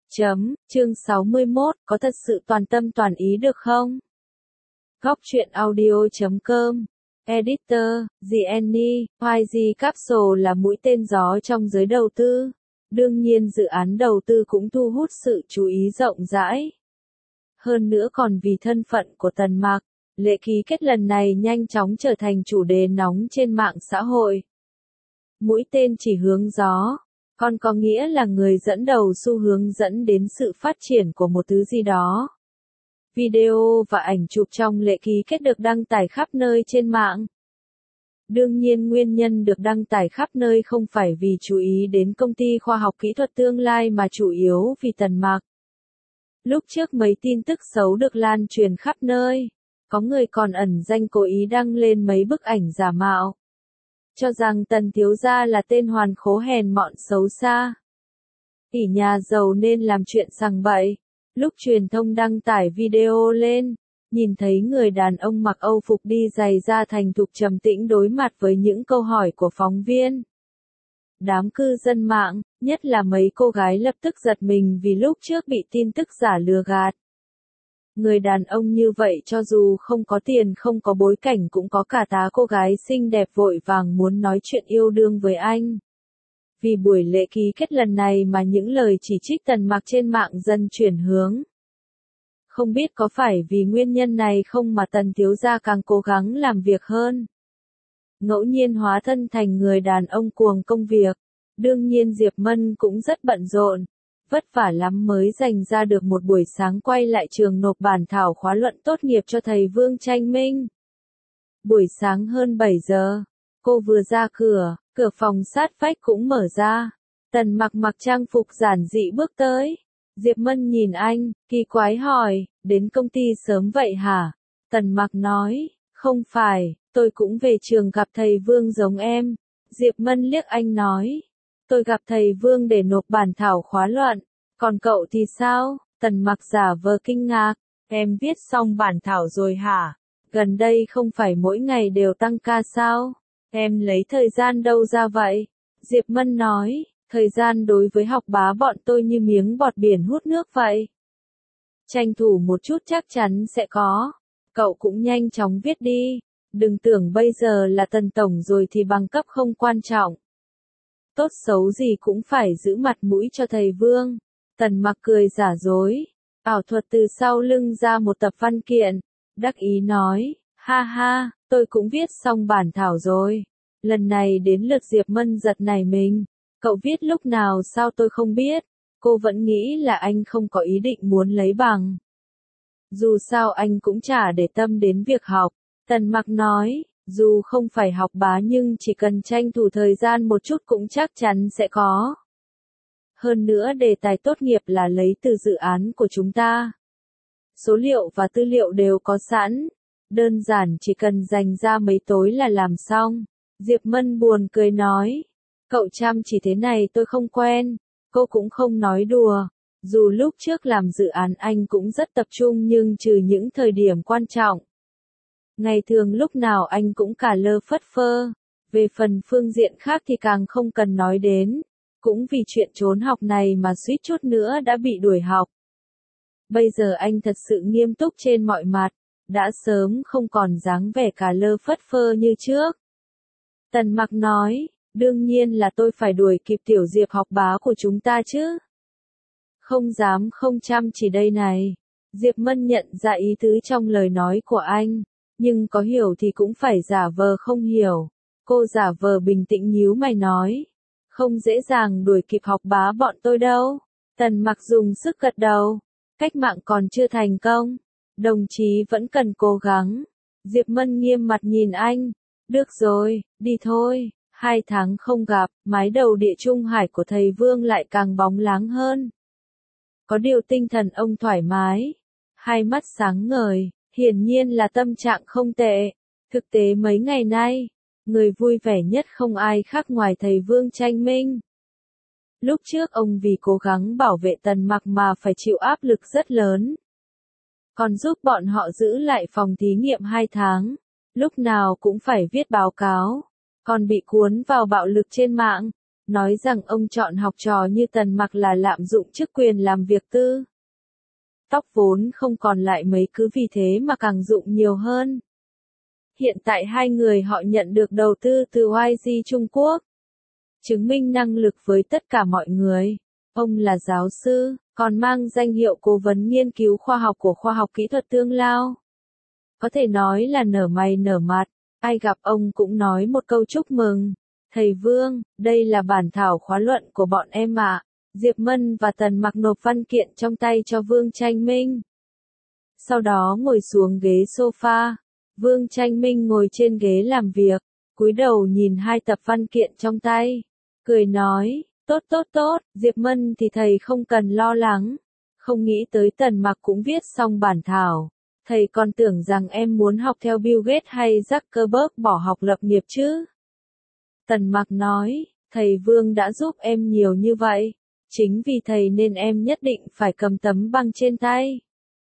Chương 61, có thật sự toàn tâm toàn ý được không? Góc truyện audio.com. Editor, Jenny, YG Capsule là mũi tên gió trong giới đầu tư. Đương nhiên dự án đầu tư cũng thu hút sự chú ý rộng rãi. Hơn nữa còn vì thân phận của Tần Mạc, lễ ký kết lần này nhanh chóng trở thành chủ đề nóng trên mạng xã hội. Mũi tên chỉ hướng gió, còn có nghĩa là người dẫn đầu xu hướng dẫn đến sự phát triển của một thứ gì đó. Video và ảnh chụp trong lễ ký kết được đăng tải khắp nơi trên mạng. Đương nhiên nguyên nhân được đăng tải khắp nơi không phải vì chú ý đến công ty khoa học kỹ thuật tương lai mà chủ yếu vì Tần Mạc. Lúc trước mấy tin tức xấu được lan truyền khắp nơi, có người còn ẩn danh cố ý đăng lên mấy bức ảnh giả mạo, cho rằng Tần thiếu gia là tên hoàn khố hèn mọn xấu xa, tỷ nhà giàu nên làm chuyện sằng bậy. Lúc truyền thông đăng tải video lên, nhìn thấy người đàn ông mặc Âu phục đi giày da thành thục trầm tĩnh đối mặt với những câu hỏi của phóng viên. Đám cư dân mạng, nhất là mấy cô gái lập tức giật mình vì lúc trước bị tin tức giả lừa gạt. Người đàn ông như vậy cho dù không có tiền không có bối cảnh cũng có cả tá cô gái xinh đẹp vội vàng muốn nói chuyện yêu đương với anh. Vì buổi lễ ký kết lần này mà những lời chỉ trích Tần Mạc trên mạng dần chuyển hướng. Không biết có phải vì nguyên nhân này không mà Tần thiếu gia càng cố gắng làm việc hơn. Ngẫu nhiên hóa thân thành người đàn ông cuồng công việc. Đương nhiên Diệp Mân cũng rất bận rộn, vất vả lắm mới dành ra được một buổi sáng quay lại trường nộp bản thảo khóa luận tốt nghiệp cho thầy Vương Tranh Minh. Buổi sáng hơn 7 giờ, cô vừa ra cửa, cửa phòng sát vách cũng mở ra. Tần Mạc mặc trang phục giản dị bước tới. Diệp Mân nhìn anh, kỳ quái hỏi, đến công ty sớm vậy hả? Tần Mạc nói, không phải, tôi cũng về trường gặp thầy Vương giống em. Diệp Mân liếc anh nói, tôi gặp thầy Vương để nộp bản thảo khóa luận, còn cậu thì sao? Tần Mạc giả vờ kinh ngạc, em viết xong bản thảo rồi hả? Gần đây không phải mỗi ngày đều tăng ca sao? Em lấy thời gian đâu ra vậy? Diệp Mân nói, thời gian đối với học bá bọn tôi như miếng bọt biển hút nước vậy. Tranh thủ một chút chắc chắn sẽ có. Cậu cũng nhanh chóng viết đi. Đừng tưởng bây giờ là Tần tổng rồi thì bằng cấp không quan trọng. Tốt xấu gì cũng phải giữ mặt mũi cho thầy Vương. Tần Mạc cười giả dối. Ảo thuật từ sau lưng ra một tập văn kiện. Đắc ý nói, ha ha, tôi cũng viết xong bản thảo rồi. Lần này đến lượt Diệp Mân giật nảy mình. Cậu viết lúc nào sao tôi không biết? Cô vẫn nghĩ là anh không có ý định muốn lấy bằng. Dù sao anh cũng chả để tâm đến việc học. Tần Mạc nói, dù không phải học bá nhưng chỉ cần tranh thủ thời gian một chút cũng chắc chắn sẽ có. Hơn nữa đề tài tốt nghiệp là lấy từ dự án của chúng ta. Số liệu và tư liệu đều có sẵn. Đơn giản chỉ cần dành ra mấy tối là làm xong. Diệp Mân buồn cười nói. Cậu chăm chỉ thế này tôi không quen. Cô cũng không nói đùa. Dù lúc trước làm dự án anh cũng rất tập trung nhưng trừ những thời điểm quan trọng. Ngày thường lúc nào anh cũng cả lơ phất phơ. Về phần phương diện khác thì càng không cần nói đến. Cũng vì chuyện trốn học này mà suýt chút nữa đã bị đuổi học. Bây giờ anh thật sự nghiêm túc trên mọi mặt. Đã sớm không còn dáng vẻ cả lơ phất phơ như trước. Tần Mạc nói, đương nhiên là tôi phải đuổi kịp tiểu Diệp học bá của chúng ta chứ. Không dám không chăm chỉ đây này. Diệp Mân nhận ra ý tứ trong lời nói của anh. Nhưng có hiểu thì cũng phải giả vờ không hiểu. Cô giả vờ bình tĩnh nhíu mày nói. Không dễ dàng đuổi kịp học bá bọn tôi đâu. Tần Mạc dùng sức gật đầu. Cách mạng còn chưa thành công. Đồng chí vẫn cần cố gắng. Diệp Mân nghiêm mặt nhìn anh. Được rồi, đi thôi. 2 tháng không gặp, mái đầu Địa Trung Hải của thầy Vương lại càng bóng láng hơn. Có điều tinh thần ông thoải mái. Hai mắt sáng ngời, hiển nhiên là tâm trạng không tệ. Thực tế mấy ngày nay, người vui vẻ nhất không ai khác ngoài thầy Vương Tranh Minh. Lúc trước ông vì cố gắng bảo vệ Tần Mạc mà phải chịu áp lực rất lớn. Còn giúp bọn họ giữ lại phòng thí nghiệm 2 tháng. Lúc nào cũng phải viết báo cáo. Còn bị cuốn vào bạo lực trên mạng. nói rằng ông chọn học trò như Tần Mặc là lạm dụng chức quyền làm việc tư. Tóc vốn không còn lại mấy cứ vì thế mà càng dụng nhiều hơn. Hiện tại hai người họ nhận được đầu tư từ YG Trung Quốc, chứng minh năng lực với tất cả mọi người. Ông là giáo sư, còn mang danh hiệu cố vấn nghiên cứu khoa học của khoa học kỹ thuật tương lao. Có thể nói là nở mày nở mặt, ai gặp ông cũng nói một câu chúc mừng. Thầy Vương, đây là bản thảo khóa luận của bọn em ạ. Diệp Mân và Tần Mặc nộp văn kiện trong tay cho Vương Tranh Minh. Sau đó ngồi xuống ghế sofa. Vương Tranh Minh ngồi trên ghế làm việc, cúi đầu nhìn hai tập văn kiện trong tay, cười nói, tốt tốt tốt, Diệp Mân thì thầy không cần lo lắng. Không nghĩ tới Tần Mặc cũng viết xong bản thảo. Thầy còn tưởng rằng em muốn học theo Bill Gates hay Zuckerberg bỏ học lập nghiệp chứ. Tần Mặc nói, thầy Vương đã giúp em nhiều như vậy. Chính vì thầy nên em nhất định phải cầm tấm bằng trên tay.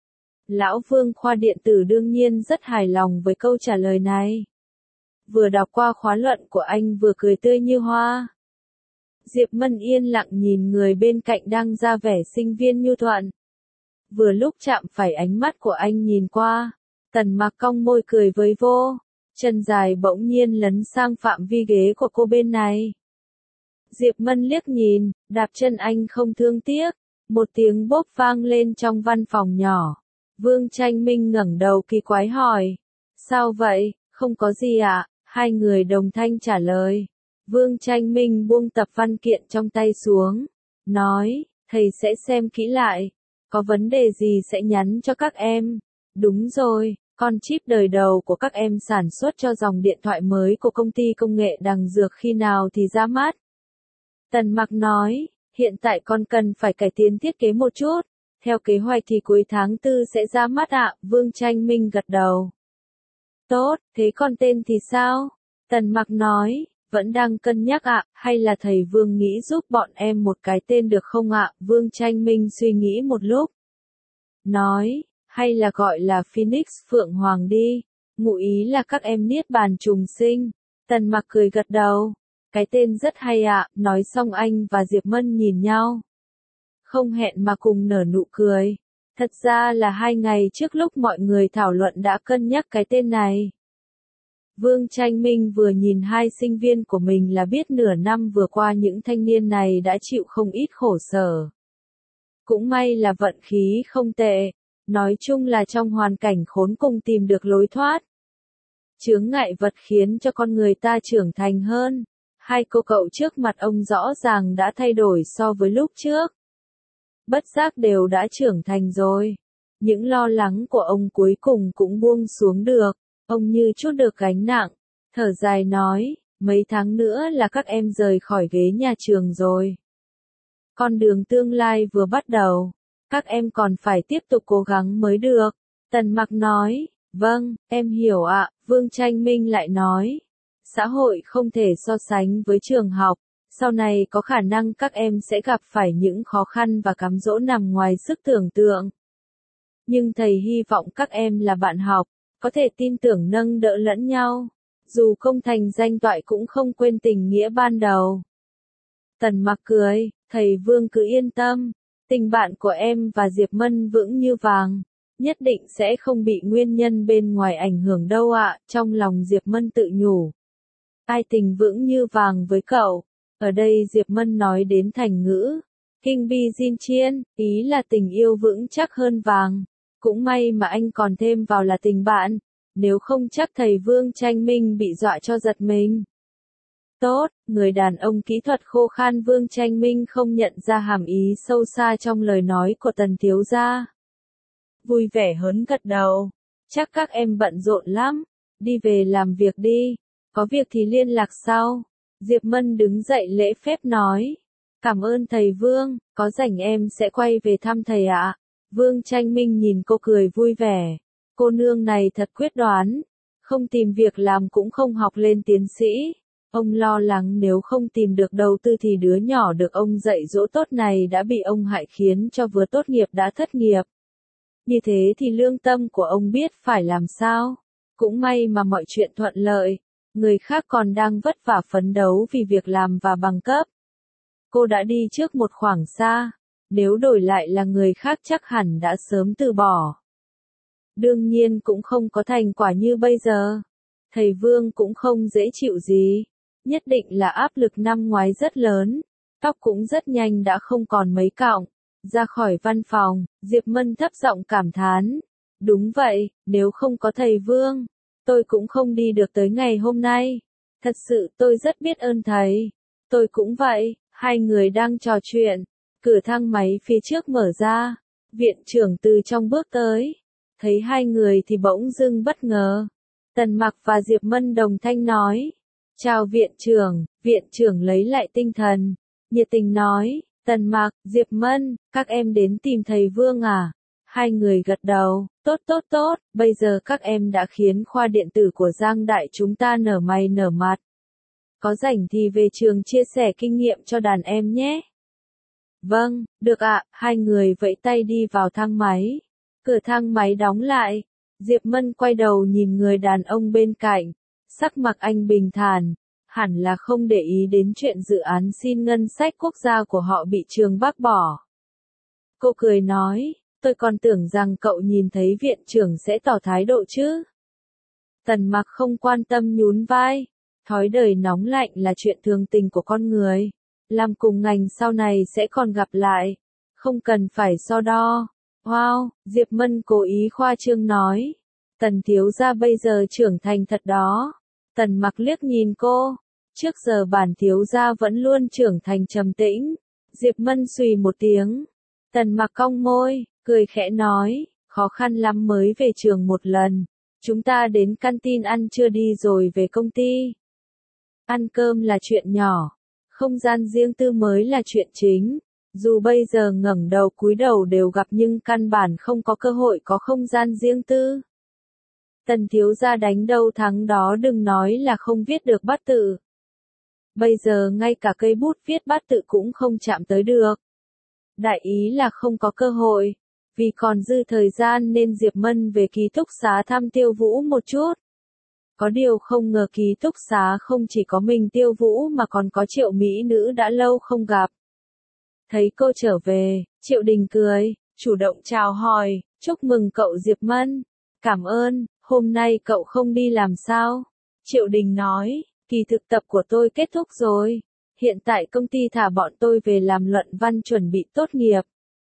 Lão Vương khoa điện tử đương nhiên rất hài lòng với câu trả lời này. Vừa đọc qua khóa luận của anh vừa cười tươi như hoa. Diệp Mân yên lặng nhìn người bên cạnh đang ra vẻ sinh viên nhu thuận. Vừa lúc chạm phải ánh mắt của anh nhìn qua, Tần Mặc cong môi cười với vô. Chân dài bỗng nhiên lấn sang phạm vi ghế của cô bên này. Diệp Mân liếc nhìn, đạp chân anh không thương tiếc. Một tiếng bốp vang lên trong văn phòng nhỏ. Vương Tranh Minh ngẩng đầu kỳ quái hỏi. Sao vậy, không có gì ạ? Hai người đồng thanh trả lời. Vương Tranh Minh buông tập văn kiện trong tay xuống. Nói, thầy sẽ xem kỹ lại. Có vấn đề gì sẽ nhắn cho các em. Đúng rồi, con chip đời đầu của các em sản xuất cho dòng điện thoại mới của công ty công nghệ Đằng Dược khi nào thì ra mắt. Tần Mặc nói, hiện tại con cần phải cải tiến thiết kế một chút. Theo kế hoạch thì cuối tháng 4 sẽ ra mắt ạ. Vương Tranh Minh gật đầu. Tốt, thế còn tên thì sao? Tần Mặc nói, vẫn đang cân nhắc ạ, hay là thầy Vương nghĩ giúp bọn em một cái tên được không ạ? Vương Tranh Minh suy nghĩ một lúc. Nói, hay là gọi là Phoenix Phượng Hoàng đi. Ngụ ý là các em niết bàn trùng sinh. Tần Mặc cười gật đầu. Cái tên rất hay ạ. Nói xong anh và Diệp Mân nhìn nhau. Không hẹn mà cùng nở nụ cười. Thật ra là 2 ngày trước lúc mọi người thảo luận đã cân nhắc cái tên này. Vương Tranh Minh vừa nhìn hai sinh viên của mình là biết nửa năm vừa qua những thanh niên này đã chịu không ít khổ sở. Cũng may là vận khí không tệ. Nói chung là trong hoàn cảnh khốn cùng tìm được lối thoát. Chướng ngại vật khiến cho con người ta trưởng thành hơn. Hai cô cậu trước mặt ông rõ ràng đã thay đổi so với lúc trước. Bất giác đều đã trưởng thành rồi. Những lo lắng của ông cuối cùng cũng buông xuống được. Ông như trút được gánh nặng. Thở dài nói, mấy tháng nữa là các em rời khỏi ghế nhà trường rồi. Con đường tương lai vừa bắt đầu. Các em còn phải tiếp tục cố gắng mới được. Tần Mặc nói, vâng, em hiểu ạ. Vương Tranh Minh lại nói, xã hội không thể so sánh với trường học. Sau này có khả năng các em sẽ gặp phải những khó khăn và cám dỗ nằm ngoài sức tưởng tượng. Nhưng thầy hy vọng các em là bạn học, có thể tin tưởng nâng đỡ lẫn nhau. Dù không thành danh toại cũng không quên tình nghĩa ban đầu. Tần Mặc cười, thầy Vương cứ yên tâm. Tình bạn của em và Diệp Mân vững như vàng. Nhất định sẽ không bị nguyên nhân bên ngoài ảnh hưởng đâu ạ. Trong lòng Diệp Mân tự nhủ. Ai tình vững như vàng với cậu? Ở đây Diệp Mân nói đến thành ngữ. Kinh bi diên chiên, ý là tình yêu vững chắc hơn vàng. Cũng may mà anh còn thêm vào là tình bạn. Nếu không chắc thầy Vương Tranh Minh bị dọa cho giật mình. Tốt, người đàn ông kỹ thuật khô khan Vương Tranh Minh không nhận ra hàm ý sâu xa trong lời nói của Tần thiếu gia. Vui vẻ hớn gật đầu. Chắc các em bận rộn lắm. Đi về làm việc đi. Có việc thì liên lạc sau. Diệp Mân đứng dậy lễ phép nói. Cảm ơn thầy Vương, có rảnh em sẽ quay về thăm thầy ạ. Vương Tranh Minh nhìn cô cười vui vẻ. Cô nương này thật quyết đoán. Không tìm việc làm cũng không học lên tiến sĩ. Ông lo lắng nếu không tìm được đầu tư thì đứa nhỏ được ông dạy dỗ tốt này đã bị ông hại khiến cho vừa tốt nghiệp đã thất nghiệp. Như thế thì lương tâm của ông biết phải làm sao. Cũng may mà mọi chuyện thuận lợi. Người khác còn đang vất vả phấn đấu vì việc làm và bằng cấp. Cô đã đi trước một khoảng xa, nếu đổi lại là người khác chắc hẳn đã sớm từ bỏ. Đương nhiên cũng không có thành quả như bây giờ. Thầy Vương cũng không dễ chịu gì. Nhất định là áp lực năm ngoái rất lớn. Tóc cũng rất nhanh đã không còn mấy cọng. Ra khỏi văn phòng, Diệp Mân thấp giọng cảm thán. Đúng vậy, nếu không có thầy Vương, tôi cũng không đi được tới ngày hôm nay. Thật sự tôi rất biết ơn thầy. Tôi cũng vậy. Hai người đang trò chuyện. Cửa thang máy phía trước mở ra. Viện trưởng từ trong bước tới. Thấy hai người thì bỗng dưng bất ngờ. Tần Mặc và Diệp Mân đồng thanh nói. Chào viện trưởng lấy lại tinh thần. Nhiệt tình nói, Tần Mặc, Diệp Mân, các em đến tìm thầy Vương à? Hai người gật đầu, tốt, bây giờ các em đã khiến khoa điện tử của Giang Đại chúng ta nở mày nở mặt. Có rảnh thì về trường chia sẻ kinh nghiệm cho đàn em nhé. Vâng, được ạ, hai người vẫy tay đi vào thang máy. Cửa thang máy đóng lại. Diệp Mân quay đầu nhìn người đàn ông bên cạnh. Sắc mặt anh bình thản. Hẳn là không để ý đến chuyện dự án xin ngân sách quốc gia của họ bị trường bác bỏ. Cô cười nói, tôi còn tưởng rằng cậu nhìn thấy viện trưởng sẽ tỏ thái độ chứ. Tần Mặc không quan tâm nhún vai. Thói đời nóng lạnh là chuyện thường tình của con người. Làm cùng ngành sau này sẽ còn gặp lại. Không cần phải so đo. Wow, Diệp Mân cố ý khoa trương nói. Tần thiếu gia bây giờ trưởng thành thật đó. Tần Mặc liếc nhìn cô. Trước giờ bản thiếu gia vẫn luôn trưởng thành trầm tĩnh. Diệp Mân xùy một tiếng. Tần Mặc cong môi, cười khẽ nói, khó khăn lắm mới về trường một lần. Chúng ta đến canteen ăn trưa đi rồi về công ty. Ăn cơm là chuyện nhỏ. Không gian riêng tư mới là chuyện chính. Dù bây giờ ngẩng đầu cúi đầu đều gặp nhưng căn bản không có cơ hội có không gian riêng tư. Tần thiếu gia đánh đâu thắng đó, đừng nói là không viết được bát tự. Bây giờ ngay cả cây bút viết bát tự cũng không chạm tới được. Đại ý là không có cơ hội. Vì còn dư thời gian nên Diệp Mân về ký túc xá thăm Tiêu Vũ một chút. Có điều không ngờ ký túc xá không chỉ có mình Tiêu Vũ mà còn có Triệu mỹ nữ đã lâu không gặp. Thấy cô trở về, Triệu Đình cười, chủ động chào hỏi, chúc mừng cậu Diệp Mân. Cảm ơn, hôm nay cậu không đi làm sao? Triệu Đình nói, kỳ thực tập của tôi kết thúc rồi. Hiện tại công ty thả bọn tôi về làm luận văn chuẩn bị tốt nghiệp.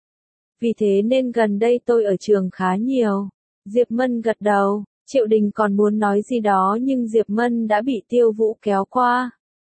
Vì thế nên gần đây tôi ở trường khá nhiều. Diệp Mân gật đầu, Triệu Đình còn muốn nói gì đó nhưng Diệp Mân đã bị Tiêu Vũ kéo qua.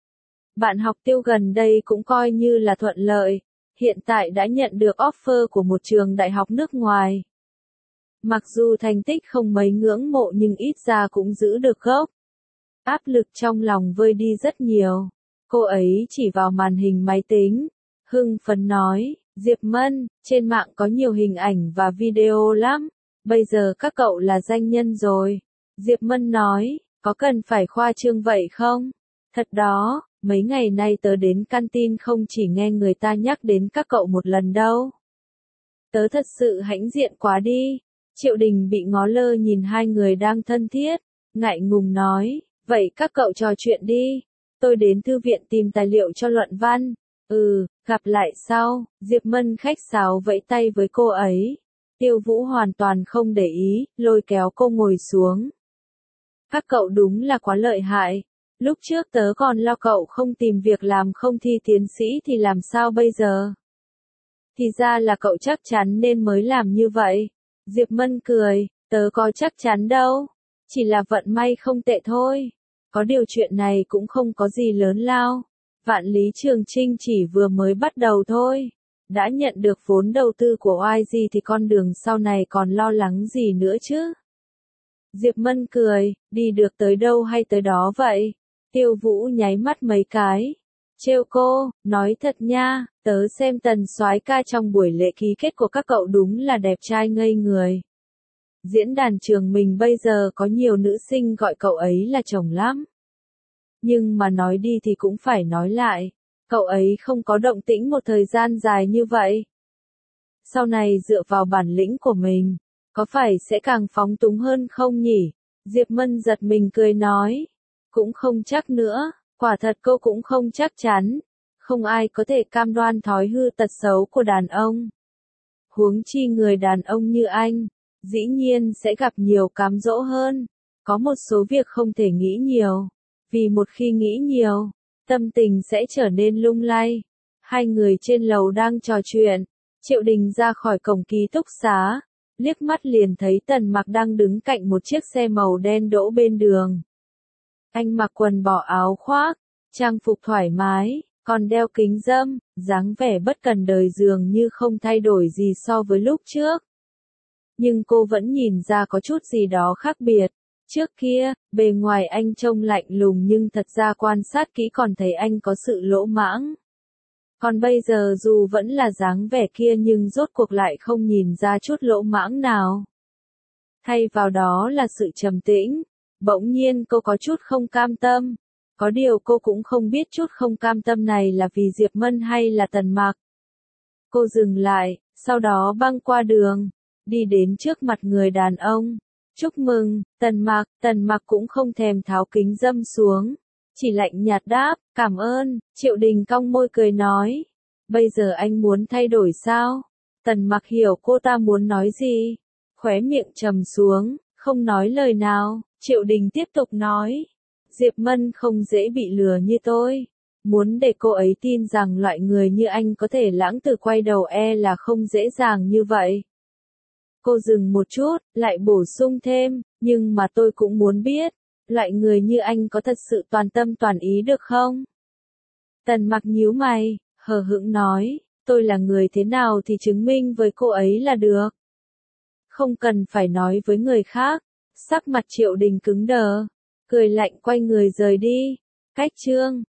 Bạn học Tiêu gần đây cũng coi như là thuận lợi. Hiện tại đã nhận được offer của một trường đại học nước ngoài. Mặc dù thành tích không mấy ngưỡng mộ nhưng ít ra cũng giữ được gốc. Áp lực trong lòng vơi đi rất nhiều. Cô ấy chỉ vào màn hình máy tính. Hưng phấn nói, Diệp Mân, trên mạng có nhiều hình ảnh và video lắm. Bây giờ các cậu là danh nhân rồi. Diệp Mân nói, có cần phải khoa trương vậy không? Thật đó, mấy ngày nay tớ đến canteen không chỉ nghe người ta nhắc đến các cậu một lần đâu. Tớ thật sự hãnh diện quá đi. Triệu Đình bị ngó lơ nhìn hai người đang thân thiết, ngại ngùng nói, vậy các cậu trò chuyện đi. Tôi đến thư viện tìm tài liệu cho luận văn. Gặp lại sau. Diệp Mân khách sáo vẫy tay với cô ấy. Tiêu Vũ hoàn toàn không để ý, lôi kéo cô ngồi xuống. Các cậu đúng là quá lợi hại. Lúc trước tớ còn lo cậu không tìm việc làm không thi tiến sĩ thì làm sao bây giờ? Thì ra là cậu chắc chắn nên mới làm như vậy. Diệp Mân cười, tớ có chắc chắn đâu. Chỉ là vận may không tệ thôi. Có điều chuyện này cũng không có gì lớn lao. Vạn Lý Trường Chinh chỉ vừa mới bắt đầu thôi. Đã nhận được vốn đầu tư của YG thì con đường sau này còn lo lắng gì nữa chứ? Diệp Mân cười, đi được tới đâu hay tới đó vậy? Tiêu Vũ nháy mắt mấy cái. Trêu cô, nói thật nha, tớ xem Tần soái ca trong buổi lễ ký kết của các cậu đúng là đẹp trai ngây người. Diễn đàn trường mình bây giờ có nhiều nữ sinh gọi cậu ấy là chồng lắm. Nhưng mà nói đi thì cũng phải nói lại, cậu ấy không có động tĩnh một thời gian dài như vậy. Sau này dựa vào bản lĩnh của mình, có phải sẽ càng phóng túng hơn không nhỉ? Diệp Mân giật mình cười nói, cũng không chắc nữa, quả thật cô cũng không chắc chắn. Không ai có thể cam đoan thói hư tật xấu của đàn ông. Huống chi người đàn ông như anh, dĩ nhiên sẽ gặp nhiều cám dỗ hơn. Có một số việc không thể nghĩ nhiều, vì một khi nghĩ nhiều, tâm tình sẽ trở nên lung lay. Hai người trên lầu đang trò chuyện, Triệu Đình ra khỏi cổng ký túc xá, liếc mắt liền thấy Tần Mặc đang đứng cạnh một chiếc xe màu đen đỗ bên đường. Anh mặc quần bò áo khoác, trang phục thoải mái, còn đeo kính râm, dáng vẻ bất cần đời dường như không thay đổi gì so với lúc trước. Nhưng cô vẫn nhìn ra có chút gì đó khác biệt. Trước kia, bề ngoài anh trông lạnh lùng nhưng thật ra quan sát kỹ còn thấy anh có sự lỗ mãng. Còn bây giờ dù vẫn là dáng vẻ kia nhưng rốt cuộc lại không nhìn ra chút lỗ mãng nào. Thay vào đó là sự trầm tĩnh. Bỗng nhiên cô có chút không cam tâm. Có điều cô cũng không biết chút không cam tâm này là vì Diệp Mân hay là Tần Mặc. Cô dừng lại, sau đó băng qua đường, đi đến trước mặt người đàn ông. Chúc mừng, Tần Mặc cũng không thèm tháo kính râm xuống. Chỉ lạnh nhạt đáp, cảm ơn, Triệu Đình cong môi cười nói. Bây giờ anh muốn thay đổi sao? Tần Mặc hiểu cô ta muốn nói gì. Khóe miệng trầm xuống, không nói lời nào, Triệu Đình tiếp tục nói. Diệp Mân không dễ bị lừa như tôi. Muốn để cô ấy tin rằng loại người như anh có thể lãng tử quay đầu là không dễ dàng như vậy. Cô dừng một chút, lại bổ sung thêm, nhưng mà tôi cũng muốn biết, loại người như anh có thật sự toàn tâm toàn ý được không? Tần Mặc nhíu mày, hờ hững nói, tôi là người thế nào thì chứng minh với cô ấy là được. Không cần phải nói với người khác. Sắc mặt Triệu Đình cứng đờ, cười lạnh quay người rời đi. Cách chương